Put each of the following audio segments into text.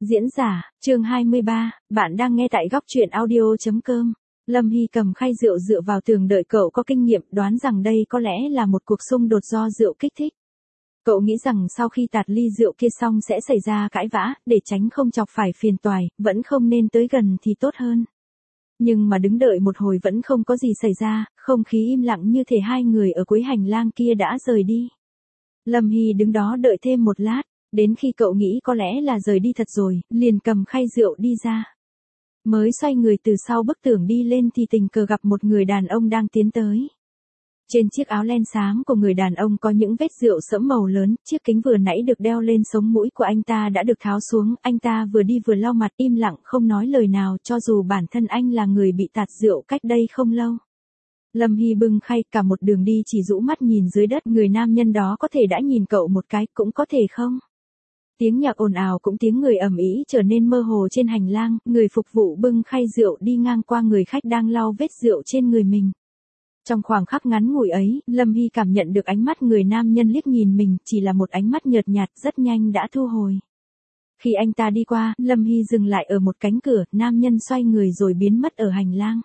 Diễn giả, chương 23, bạn đang nghe tại góc truyện audio.com. Lâm Hy cầm khay rượu dựa vào tường đợi cậu có kinh nghiệm, đoán rằng đây có lẽ là một cuộc xung đột do rượu kích thích. Cậu nghĩ rằng sau khi tạt ly rượu kia xong sẽ xảy ra cãi vã, để tránh không chọc phải phiền toái, vẫn không nên tới gần thì tốt hơn. Nhưng mà đứng đợi một hồi vẫn không có gì xảy ra, không khí im lặng như thể hai người ở cuối hành lang kia đã rời đi. Lâm Hy đứng đó đợi thêm một lát. Đến khi cậu nghĩ có lẽ là rời đi thật rồi, liền cầm khay rượu đi ra. Mới xoay người từ sau bức tường đi lên thì tình cờ gặp một người đàn ông đang tiến tới. Trên chiếc áo len xám của người đàn ông có những vết rượu sẫm màu lớn, chiếc kính vừa nãy được đeo lên sống mũi của anh ta đã được tháo xuống, anh ta vừa đi vừa lau mặt im lặng không nói lời nào cho dù bản thân anh là người bị tạt rượu cách đây không lâu. Lâm Hy bưng khay cả một đường đi chỉ rũ mắt nhìn dưới đất, người nam nhân đó có thể đã nhìn cậu một cái, cũng có thể không. Tiếng nhạc ồn ào cũng tiếng người ầm ĩ trở nên mơ hồ trên hành lang, người phục vụ bưng khay rượu đi ngang qua người khách đang lau vết rượu trên người mình. Trong khoảng khắc ngắn ngủi ấy, Lâm Hy cảm nhận được ánh mắt người nam nhân liếc nhìn mình, chỉ là một ánh mắt nhợt nhạt rất nhanh đã thu hồi. Khi anh ta đi qua, Lâm Hy dừng lại ở một cánh cửa, nam nhân xoay người rồi biến mất ở hành lang.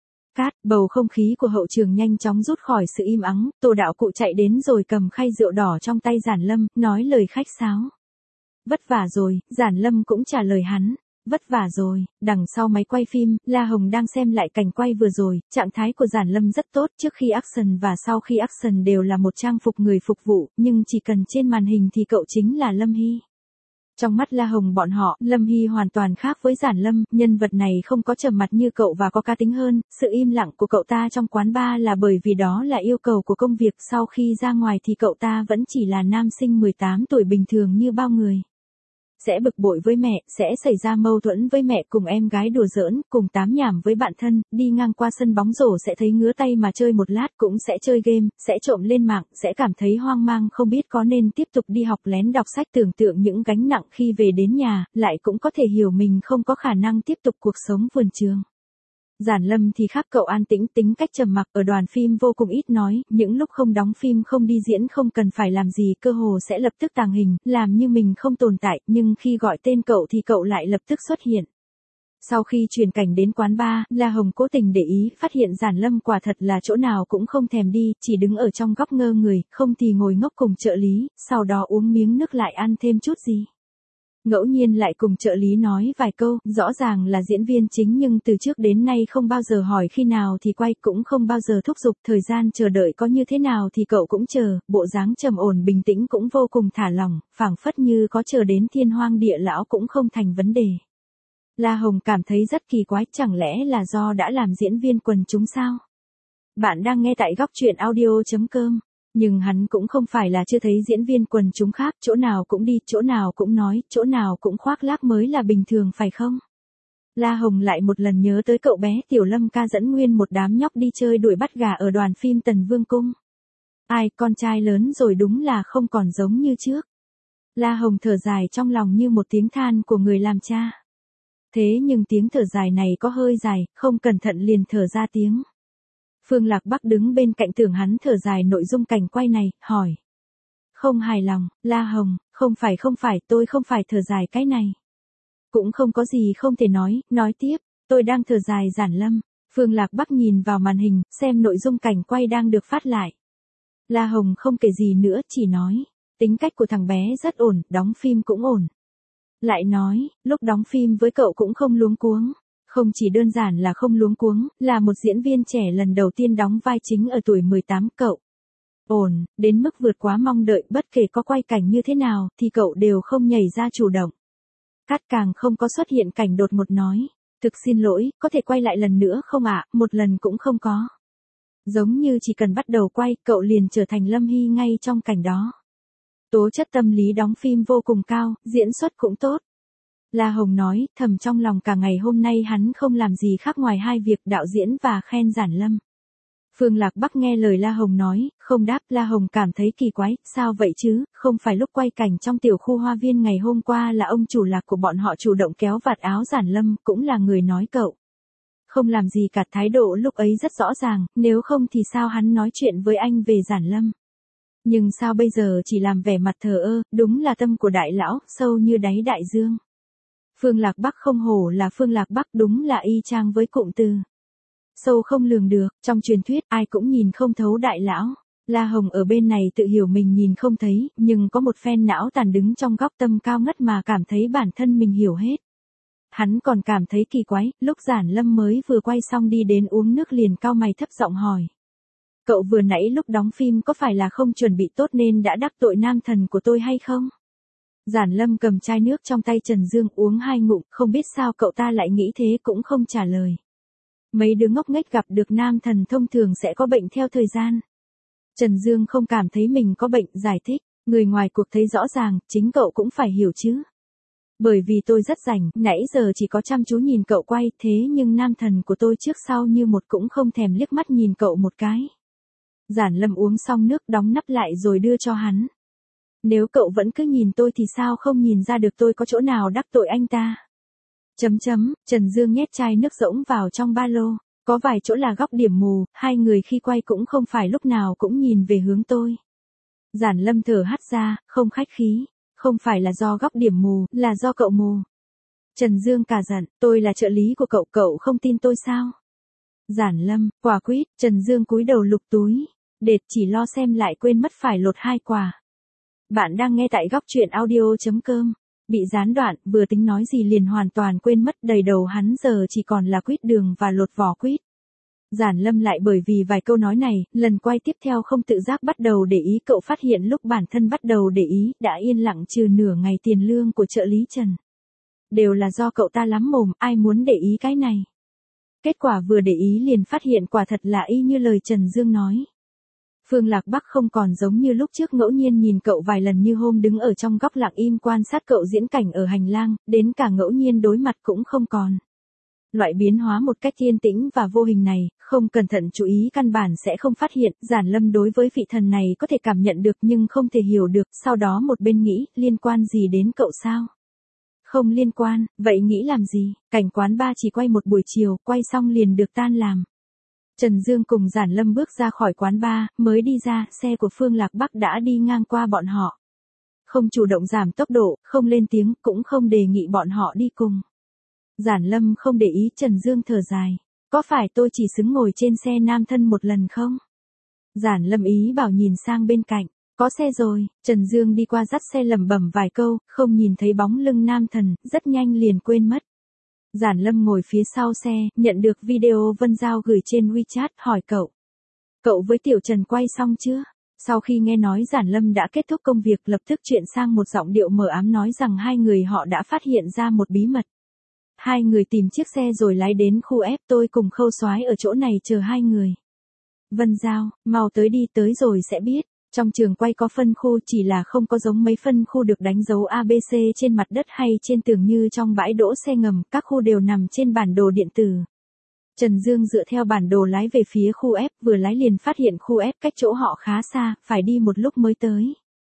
Bầu không khí của hậu trường nhanh chóng rút khỏi sự im ắng, Tô đạo cụ chạy đến rồi cầm khay rượu đỏ trong tay Giản Lâm, nói lời khách sáo. Vất vả rồi, Giản Lâm cũng trả lời hắn. Vất vả rồi. Đằng sau máy quay phim, La Hồng đang xem lại cảnh quay vừa rồi, trạng thái của Giản Lâm rất tốt, trước khi action và sau khi action đều là một trang phục người phục vụ, nhưng chỉ cần trên màn hình thì cậu chính là Lâm Hy. Trong mắt La Hồng bọn họ, Lâm Hy hoàn toàn khác với Giản Lâm, nhân vật này không có trầm mặt như cậu và có cá tính hơn, sự im lặng của cậu ta trong quán bar là bởi vì đó là yêu cầu của công việc, sau khi ra ngoài thì cậu ta vẫn chỉ là nam sinh 18 tuổi bình thường như bao người. Sẽ bực bội với mẹ, sẽ xảy ra mâu thuẫn với mẹ, cùng em gái đùa giỡn, cùng tám nhảm với bạn thân, đi ngang qua sân bóng rổ sẽ thấy ngứa tay mà chơi một lát, cũng sẽ chơi game, sẽ trộm lên mạng, sẽ cảm thấy hoang mang không biết có nên tiếp tục đi học lén đọc sách, tưởng tượng những gánh nặng khi về đến nhà, lại cũng có thể hiểu mình không có khả năng tiếp tục cuộc sống vườn trường. Giản Lâm thì khác cậu, an tĩnh, tính cách trầm mặc, ở đoàn phim vô cùng ít nói, những lúc không đóng phim không đi diễn không cần phải làm gì, cơ hồ sẽ lập tức tàng hình, làm như mình không tồn tại, nhưng khi gọi tên cậu thì cậu lại lập tức xuất hiện. Sau khi chuyển cảnh đến quán bar, La Hồng cố tình để ý, phát hiện Giản Lâm quả thật là chỗ nào cũng không thèm đi, chỉ đứng ở trong góc ngơ người, không thì ngồi ngốc cùng trợ lý, sau đó uống miếng nước lại ăn thêm chút gì. Ngẫu nhiên lại cùng trợ lý nói vài câu, rõ ràng là diễn viên chính nhưng từ trước đến nay không bao giờ hỏi khi nào thì quay, cũng không bao giờ thúc giục, thời gian chờ đợi có như thế nào thì cậu cũng chờ, bộ dáng trầm ổn bình tĩnh cũng vô cùng thả lỏng, phảng phất như có chờ đến thiên hoang địa lão cũng không thành vấn đề. La Hồng cảm thấy rất kỳ quái, chẳng lẽ là do đã làm diễn viên quần chúng sao? Bạn đang nghe tại góc truyện audio.com. Nhưng hắn cũng không phải là chưa thấy diễn viên quần chúng khác, chỗ nào cũng đi, chỗ nào cũng nói, chỗ nào cũng khoác lác mới là bình thường phải không? La Hồng lại một lần nhớ tới cậu bé Tiểu Lâm ca dẫn nguyên một đám nhóc đi chơi đuổi bắt gà ở đoàn phim Tần Vương Cung. Ai, con trai lớn rồi đúng là không còn giống như trước. La Hồng thở dài trong lòng như một tiếng than của người làm cha. Thế nhưng tiếng thở dài này có hơi dài, không cẩn thận liền thở ra tiếng. Phương Lạc Bắc đứng bên cạnh tưởng hắn thở dài nội dung cảnh quay này, hỏi. Không hài lòng, La Hồng, không phải, tôi không phải thở dài cái này. Cũng không có gì không thể nói tiếp, tôi đang thở dài Giản Lâm. Phương Lạc Bắc nhìn vào màn hình, xem nội dung cảnh quay đang được phát lại. La Hồng không kể gì nữa, chỉ nói, tính cách của thằng bé rất ổn, đóng phim cũng ổn. Lại nói, lúc đóng phim với cậu cũng không luống cuống. Không chỉ đơn giản là không luống cuống, là một diễn viên trẻ lần đầu tiên đóng vai chính ở tuổi 18, cậu ổn, đến mức vượt quá mong đợi, bất kể có quay cảnh như thế nào, thì cậu đều không nhảy ra chủ động. Càng không có xuất hiện cảnh đột ngột nói, thực xin lỗi, có thể quay lại lần nữa không ạ, một lần cũng không có. Giống như chỉ cần bắt đầu quay, cậu liền trở thành Lâm Hy ngay trong cảnh đó. Tố chất tâm lý đóng phim vô cùng cao, diễn xuất cũng tốt. La Hồng nói, thầm trong lòng cả ngày hôm nay hắn không làm gì khác ngoài hai việc đạo diễn và khen Giản Lâm. Phương Lạc Bắc nghe lời La Hồng nói, không đáp, La Hồng cảm thấy kỳ quái, sao vậy chứ, không phải lúc quay cảnh trong tiểu khu hoa viên ngày hôm qua là ông chủ Lạc của bọn họ chủ động kéo vạt áo Giản Lâm, cũng là người nói cậu. Không làm gì cả, thái độ lúc ấy rất rõ ràng, nếu không thì sao hắn nói chuyện với anh về Giản Lâm. Nhưng sao bây giờ chỉ làm vẻ mặt thờ ơ, đúng là tâm của đại lão, sâu như đáy đại dương. Phương Lạc Bắc không hổ là Phương Lạc Bắc, đúng là y chang với cụm từ. Sâu không lường được, trong truyền thuyết ai cũng nhìn không thấu đại lão. La Hồng ở bên này tự hiểu mình nhìn không thấy, nhưng có một phen não tàn đứng trong góc tâm cao ngất mà cảm thấy bản thân mình hiểu hết. Hắn còn cảm thấy kỳ quái, lúc Giản Lâm mới vừa quay xong đi đến uống nước liền cau mày thấp giọng hỏi. Cậu vừa nãy lúc đóng phim có phải là không chuẩn bị tốt nên đã đắc tội nam thần của tôi hay không? Giản Lâm cầm chai nước trong tay Trần Dương uống 2 ngụm, không biết sao cậu ta lại nghĩ thế cũng không trả lời. Mấy đứa ngốc nghếch gặp được nam thần thông thường sẽ có bệnh theo thời gian. Trần Dương không cảm thấy mình có bệnh, giải thích, người ngoài cuộc thấy rõ ràng, chính cậu cũng phải hiểu chứ. Bởi vì tôi rất rảnh, nãy giờ chỉ có chăm chú nhìn cậu quay, thế nhưng nam thần của tôi trước sau như một cũng không thèm liếc mắt nhìn cậu một cái. Giản Lâm uống xong nước đóng nắp lại rồi đưa cho hắn. Nếu cậu vẫn cứ nhìn tôi thì sao không nhìn ra được tôi có chỗ nào đắc tội anh ta? Trần Dương nhét chai nước rỗng vào trong ba lô. Có vài chỗ là góc điểm mù, hai người khi quay cũng không phải lúc nào cũng nhìn về hướng tôi. Giản Lâm thở hắt ra, không khách khí. Không phải là do góc điểm mù, là do cậu mù. Trần Dương cả giận, tôi là trợ lý của cậu, cậu không tin tôi sao? Giản Lâm, quả quýt, Trần Dương cúi đầu lục túi. Đệt chỉ lo xem lại quên mất phải lột 2 quả. Bạn đang nghe tại góc truyện audio.com. Bị gián đoạn, vừa tính nói gì liền hoàn toàn quên mất, đầy đầu hắn giờ chỉ còn là quýt đường và lột vỏ quýt. Giản Lâm lại bởi vì vài câu nói này, lần quay tiếp theo không tự giác bắt đầu để ý, cậu phát hiện lúc bản thân bắt đầu để ý, đã yên lặng trừ nửa ngày tiền lương của trợ lý Trần. Đều là do cậu ta lắm mồm, ai muốn để ý cái này. Kết quả vừa để ý liền phát hiện quả thật là y như lời Trần Dương nói. Phương Lạc Bắc không còn giống như lúc trước ngẫu nhiên nhìn cậu vài lần như hôm đứng ở trong góc lặng im quan sát cậu diễn cảnh ở hành lang, đến cả ngẫu nhiên đối mặt cũng không còn. Loại biến hóa một cách yên tĩnh và vô hình này, không cẩn thận chú ý căn bản sẽ không phát hiện. Giản Lâm đối với vị thần này có thể cảm nhận được nhưng không thể hiểu được, sau đó một bên nghĩ, liên quan gì đến cậu sao? Không liên quan, vậy nghĩ làm gì? Cảnh quán bar chỉ quay một buổi chiều, quay xong liền được tan làm. Trần Dương cùng Giản Lâm bước ra khỏi quán bar, mới đi ra, xe của Phương Lạc Bắc đã đi ngang qua bọn họ. Không chủ động giảm tốc độ, không lên tiếng, cũng không đề nghị bọn họ đi cùng. Giản Lâm không để ý, Trần Dương thở dài. Có phải tôi chỉ xứng ngồi trên xe nam thân một lần không? Giản Lâm ý bảo nhìn sang bên cạnh. Có xe rồi, Trần Dương đi qua dắt xe lẩm bẩm vài câu, không nhìn thấy bóng lưng nam thần, rất nhanh liền quên mất. Giản Lâm ngồi phía sau xe, nhận được video Vân Giao gửi trên WeChat, hỏi cậu. Cậu với Tiểu Trần quay xong chưa? Sau khi nghe nói Giản Lâm đã kết thúc công việc, lập tức chuyển sang một giọng điệu mờ ám nói rằng hai người họ đã phát hiện ra một bí mật. Hai người tìm chiếc xe rồi lái đến khu F, tôi cùng Khâu Soái ở chỗ này chờ hai người. Vân Giao, mau tới đi, tới rồi sẽ biết. Trong trường quay có phân khu, chỉ là không có giống mấy phân khu được đánh dấu ABC trên mặt đất hay trên tường như trong bãi đỗ xe ngầm, các khu đều nằm trên bản đồ điện tử. Trần Dương dựa theo bản đồ lái về phía khu F, vừa lái liền phát hiện khu F cách chỗ họ khá xa, phải đi một lúc mới tới.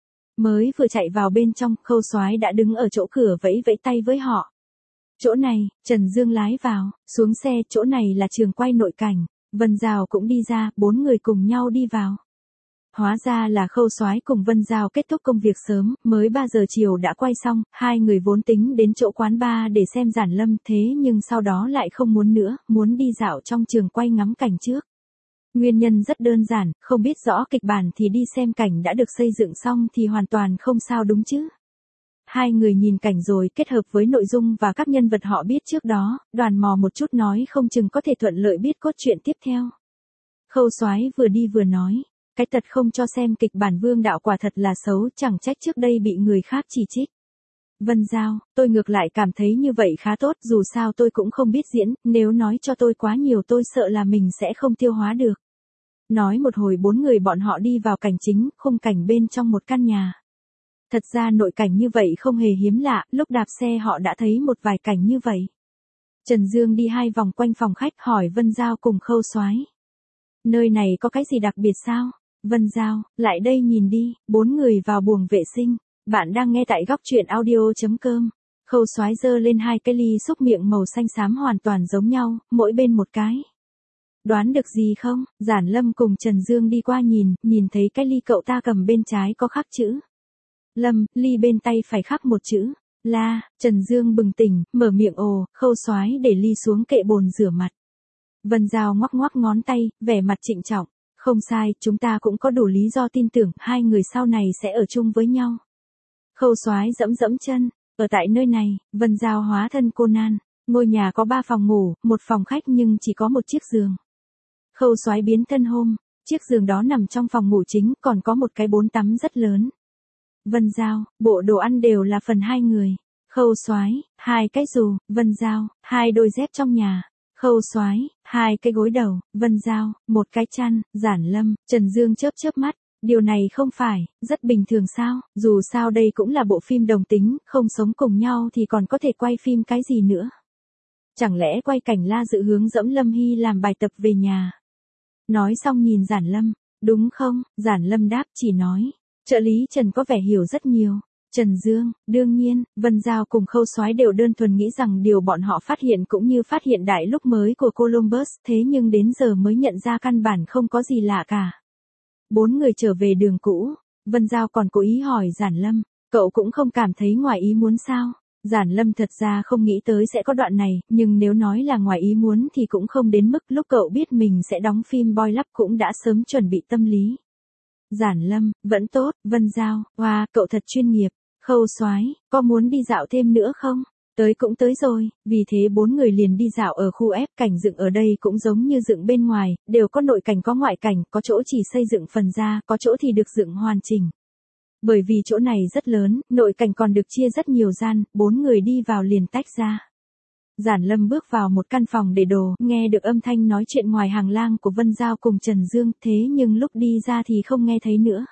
Mới vừa chạy vào bên trong, Khâu Soái đã đứng ở chỗ cửa vẫy vẫy tay với họ. Chỗ này, Trần Dương lái vào, xuống xe, chỗ này là trường quay nội cảnh. Vân Giao cũng đi ra, 4 người cùng nhau đi vào. Hóa ra là Khâu Soái cùng Vân Giao kết thúc công việc sớm, mới 3 giờ chiều đã quay xong, hai người vốn tính đến chỗ quán bar để xem Giản Lâm, thế nhưng sau đó lại không muốn nữa, muốn đi dạo trong trường quay ngắm cảnh trước. Nguyên nhân rất đơn giản, không biết rõ kịch bản thì đi xem cảnh đã được xây dựng xong thì hoàn toàn không sao đúng chứ. Hai người nhìn cảnh rồi kết hợp với nội dung và các nhân vật họ biết trước đó, đoàn mò một chút nói không chừng có thể thuận lợi biết cốt truyện tiếp theo. Khâu Soái vừa đi vừa nói. Cái tật không cho xem kịch bản Vương đạo quả thật là xấu, chẳng trách trước đây bị người khác chỉ trích. Vân Giao, tôi ngược lại cảm thấy như vậy khá tốt, dù sao tôi cũng không biết diễn, nếu nói cho tôi quá nhiều tôi sợ là mình sẽ không tiêu hóa được. Nói một hồi 4 người bọn họ đi vào cảnh chính, khung cảnh bên trong một căn nhà. Thật ra nội cảnh như vậy không hề hiếm lạ, lúc đạp xe họ đã thấy một vài cảnh như vậy. Trần Dương đi 2 vòng quanh phòng khách hỏi Vân Giao cùng Khâu Soái. Nơi này có cái gì đặc biệt sao? Vân Giao, lại đây nhìn đi. 4 người vào buồng vệ sinh. Bạn đang nghe tại góc truyện audio.com. Khâu Soái giơ lên 2 cái ly xúc miệng màu xanh xám hoàn toàn giống nhau, mỗi bên một cái. Đoán được gì không? Giản Lâm cùng Trần Dương đi qua nhìn thấy cái ly cậu ta cầm bên trái có khắc chữ Lâm, ly bên tay phải khắc một chữ. La, Trần Dương bừng tỉnh, mở miệng ồ, Khâu Soái để ly xuống kệ bồn rửa mặt. Vân Giao ngoắc ngoắc ngón tay, vẻ mặt trịnh trọng. Không sai, chúng ta cũng có đủ lý do tin tưởng hai người sau này sẽ ở chung với nhau. Khâu Soái dẫm dẫm chân, ở tại nơi này, Vân Giao hóa thân Conan. Ngôi nhà có 3 phòng ngủ, 1 phòng khách nhưng chỉ có 1 chiếc giường. Khâu Soái biến thân hôm, chiếc giường đó nằm trong phòng ngủ chính, còn có một cái bồn tắm rất lớn. Vân Giao, bộ đồ ăn đều là phần 2 người. Khâu Soái, 2 cái dù. Vân Giao, 2 đôi dép trong nhà. Khâu Soái, 2 cái gối đầu. Vân Giao, 1 cái chăn. Giản Lâm, Trần Dương chớp chớp mắt. Điều này không phải, rất bình thường sao, dù sao đây cũng là bộ phim đồng tính, không sống cùng nhau thì còn có thể quay phim cái gì nữa. Chẳng lẽ quay cảnh La Dự hướng dẫm Lâm Hy làm bài tập về nhà. Nói xong nhìn Giản Lâm, đúng không, Giản Lâm đáp chỉ nói. Trợ lý Trần có vẻ hiểu rất nhiều. Trần Dương, đương nhiên, Vân Giao cùng Khâu Soái đều đơn thuần nghĩ rằng điều bọn họ phát hiện cũng như phát hiện đại lúc mới của Columbus, thế nhưng đến giờ mới nhận ra căn bản không có gì lạ cả. 4 người trở về đường cũ, Vân Giao còn cố ý hỏi Giản Lâm, cậu cũng không cảm thấy ngoài ý muốn sao? Giản Lâm thật ra không nghĩ tới sẽ có đoạn này, nhưng nếu nói là ngoài ý muốn thì cũng không đến mức lúc cậu biết mình sẽ đóng phim Boy Love cũng đã sớm chuẩn bị tâm lý. Giản Lâm, vẫn tốt. Vân Giao, wow, cậu thật chuyên nghiệp. Khâu Soái, có muốn đi dạo thêm nữa không? Tới cũng tới rồi, vì thế 4 người liền đi dạo ở khu F, cảnh dựng ở đây cũng giống như dựng bên ngoài, đều có nội cảnh có ngoại cảnh, có chỗ chỉ xây dựng phần ra, có chỗ thì được dựng hoàn chỉnh. Bởi vì chỗ này rất lớn, nội cảnh còn được chia rất nhiều gian, 4 người đi vào liền tách ra. Giản Lâm bước vào một căn phòng để đồ, nghe được âm thanh nói chuyện ngoài hàng lang của Vân Giao cùng Trần Dương, thế nhưng lúc đi ra thì không nghe thấy nữa.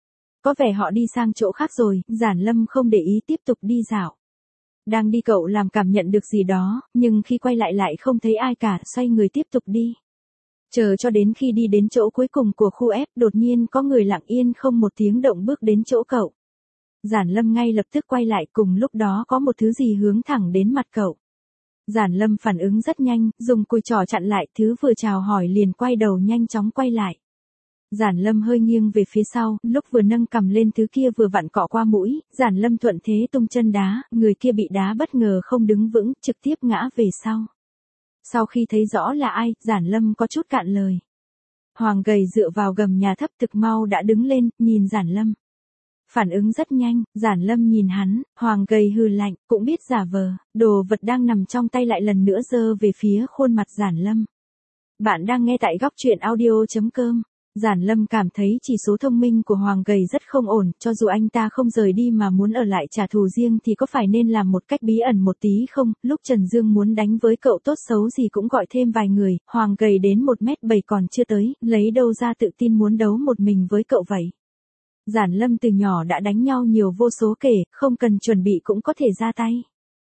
Có vẻ họ đi sang chỗ khác rồi, Giản Lâm không để ý tiếp tục đi dạo. Đang đi cậu làm cảm nhận được gì đó, nhưng khi quay lại không thấy ai cả, xoay người tiếp tục đi. Chờ cho đến khi đi đến chỗ cuối cùng của khu F, đột nhiên có người lặng yên không một tiếng động bước đến chỗ cậu. Giản Lâm ngay lập tức quay lại, cùng lúc đó có một thứ gì hướng thẳng đến mặt cậu. Giản Lâm phản ứng rất nhanh, dùng cùi trỏ chặn lại, thứ vừa chào hỏi liền quay đầu nhanh chóng quay lại. Giản Lâm hơi nghiêng về phía sau, lúc vừa nâng cằm lên thứ kia vừa vặn cọ qua mũi, Giản Lâm thuận thế tung chân đá, người kia bị đá bất ngờ không đứng vững, trực tiếp ngã về sau. Sau khi thấy rõ là ai, Giản Lâm có chút cạn lời. Hoàng gầy dựa vào gầm nhà thấp thực mau đã đứng lên, nhìn Giản Lâm. Phản ứng rất nhanh, Giản Lâm nhìn hắn, Hoàng gầy hừ lạnh, cũng biết giả vờ, đồ vật đang nằm trong tay lại lần nữa giơ về phía khuôn mặt Giản Lâm. Bạn đang nghe tại góc truyện audio.com. Giản Lâm cảm thấy chỉ số thông minh của Hoàng gầy rất không ổn, cho dù anh ta không rời đi mà muốn ở lại trả thù riêng thì có phải nên làm một cách bí ẩn một tí không? Lúc Trần Dương muốn đánh với cậu tốt xấu gì cũng gọi thêm vài người, Hoàng gầy đến 1m7 còn chưa tới, lấy đâu ra tự tin muốn đấu một mình với cậu vậy? Giản Lâm từ nhỏ đã đánh nhau nhiều vô số kể, không cần chuẩn bị cũng có thể ra tay.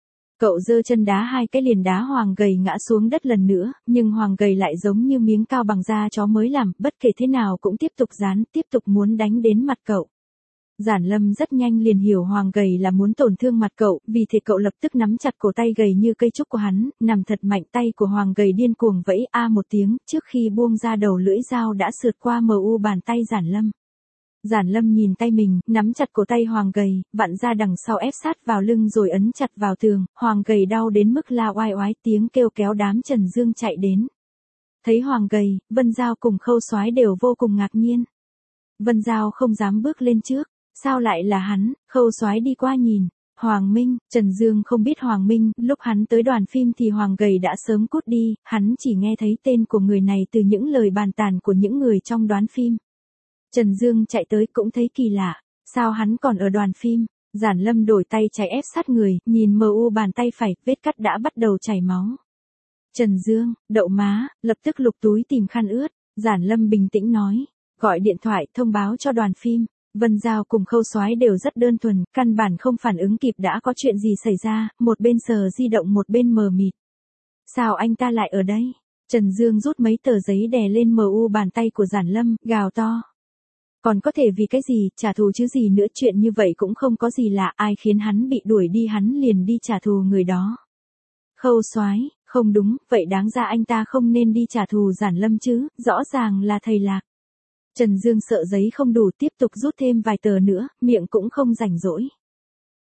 Cậu giơ chân đá 2 cái liền đá Hoàng gầy ngã xuống đất lần nữa, nhưng Hoàng gầy lại giống như miếng cao bằng da chó mới làm, bất kể thế nào cũng tiếp tục dán, tiếp tục muốn đánh đến mặt cậu. Giản Lâm rất nhanh liền hiểu Hoàng gầy là muốn tổn thương mặt cậu, vì thế cậu lập tức nắm chặt cổ tay gầy như cây trúc của hắn, nằm thật mạnh, tay của Hoàng gầy điên cuồng vẫy a một tiếng, trước khi buông ra đầu lưỡi dao đã sượt qua bàn tay Giản Lâm. Giản Lâm nhìn tay mình, nắm chặt cổ tay Hoàng gầy, vặn ra đằng sau ép sát vào lưng rồi ấn chặt vào tường, Hoàng gầy đau đến mức la oai oái, tiếng kêu kéo đám Trần Dương chạy đến. Thấy Hoàng gầy, Vân Giao cùng Khâu Soái đều vô cùng ngạc nhiên. Vân Giao không dám bước lên trước, sao lại là hắn? Khâu Soái đi qua nhìn, Hoàng Minh. Trần Dương không biết Hoàng Minh, lúc hắn tới đoàn phim thì Hoàng gầy đã sớm cút đi, hắn chỉ nghe thấy tên của người này từ những lời bàn tán của những người trong đoàn phim. Trần Dương chạy tới cũng thấy kỳ lạ, sao hắn còn ở đoàn phim? Giản Lâm đổi tay trái ép sát người, nhìn bàn tay phải, vết cắt đã bắt đầu chảy máu. Trần Dương, đậu má, lập tức lục túi tìm khăn ướt, Giản Lâm bình tĩnh nói, gọi điện thoại thông báo cho đoàn phim. Vân Giao cùng Khâu Soái đều rất đơn thuần, căn bản không phản ứng kịp đã có chuyện gì xảy ra, một bên sờ di động một bên mờ mịt. Sao anh ta lại ở đây? Trần Dương rút mấy tờ giấy đè lên bàn tay của Giản Lâm, gào to. Còn có thể vì cái gì, trả thù chứ gì nữa, chuyện như vậy cũng không có gì lạ, ai khiến hắn bị đuổi đi hắn liền đi trả thù người đó. Khâu Soái, không đúng, vậy đáng ra anh ta không nên đi trả thù Giản Lâm chứ, rõ ràng là thầy Lạc. Trần Dương sợ giấy không đủ tiếp tục rút thêm vài tờ nữa, miệng cũng không rảnh rỗi.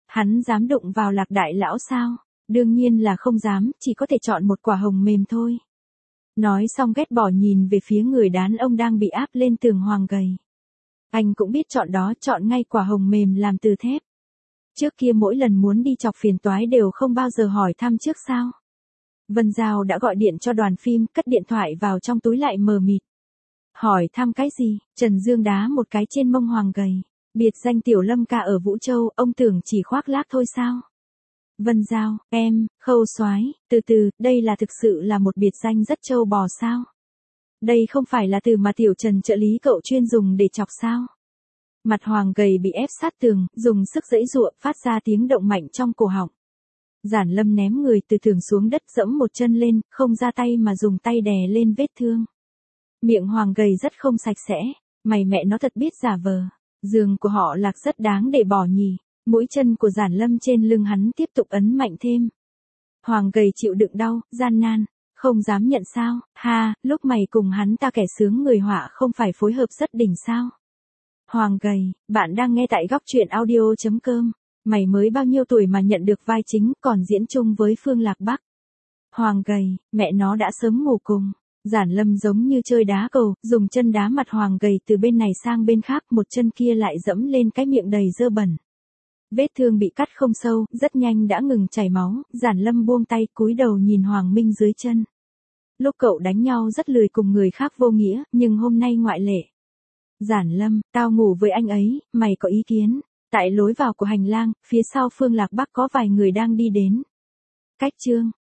Hắn dám đụng vào Lạc đại lão sao? Đương nhiên là không dám, chỉ có thể chọn một quả hồng mềm thôi. Nói xong ghét bỏ nhìn về phía người đàn ông đang bị áp lên tường Hoàng gầy. Anh cũng biết chọn đó, chọn ngay quả hồng mềm làm từ thép. Trước kia mỗi lần muốn đi chọc phiền toái đều không bao giờ hỏi thăm trước sao. Vân Giao đã gọi điện cho đoàn phim, cất điện thoại vào trong túi lại mờ mịt. Hỏi thăm cái gì? Trần Dương đá một cái trên mông Hoàng gầy. Biệt danh Tiểu Lâm ca ở Vũ Châu, ông tưởng chỉ khoác lác thôi sao? Vân Giao, em, Khâu Soái, từ từ, đây là thực sự là một biệt danh rất trâu bò sao? Đây không phải là từ mà Tiểu Trần trợ lý cậu chuyên dùng để chọc sao? Mặt Hoàng gầy bị ép sát tường, dùng sức giãy giụa, phát ra tiếng động mạnh trong cổ họng. Giản Lâm ném người từ tường xuống đất, giẫm một chân lên, không ra tay mà dùng tay đè lên vết thương. Miệng Hoàng gầy rất không sạch sẽ, mày mẹ nó thật biết giả vờ. Giường của họ Lạc rất đáng để bỏ nhỉ. Mũi chân của Giản Lâm trên lưng hắn tiếp tục ấn mạnh thêm. Hoàng gầy chịu đựng đau, gian nan, không dám nhận sao? Ha, lúc mày cùng hắn ta kẻ sướng người họa không phải phối hợp rất đỉnh sao? Hoàng gầy, bạn đang nghe tại góc truyện audio.com. Mày mới bao nhiêu tuổi mà nhận được vai chính, còn diễn chung với Phương Lạc Bắc. Hoàng gầy, mẹ nó đã sớm ngủ cùng. Giản Lâm giống như chơi đá cầu, dùng chân đá mặt Hoàng gầy từ bên này sang bên khác, một chân kia lại dẫm lên cái miệng đầy dơ bẩn. Vết thương bị cắt không sâu, rất nhanh đã ngừng chảy máu, Giản Lâm buông tay, cúi đầu nhìn Hoàng Minh dưới chân. Lúc cậu đánh nhau rất lười cùng người khác vô nghĩa, nhưng hôm nay ngoại lệ. Giản Lâm, tao ngủ với anh ấy, mày có ý kiến? Tại lối vào của hành lang, phía sau Phương Lạc Bắc có vài người đang đi đến. Cách chương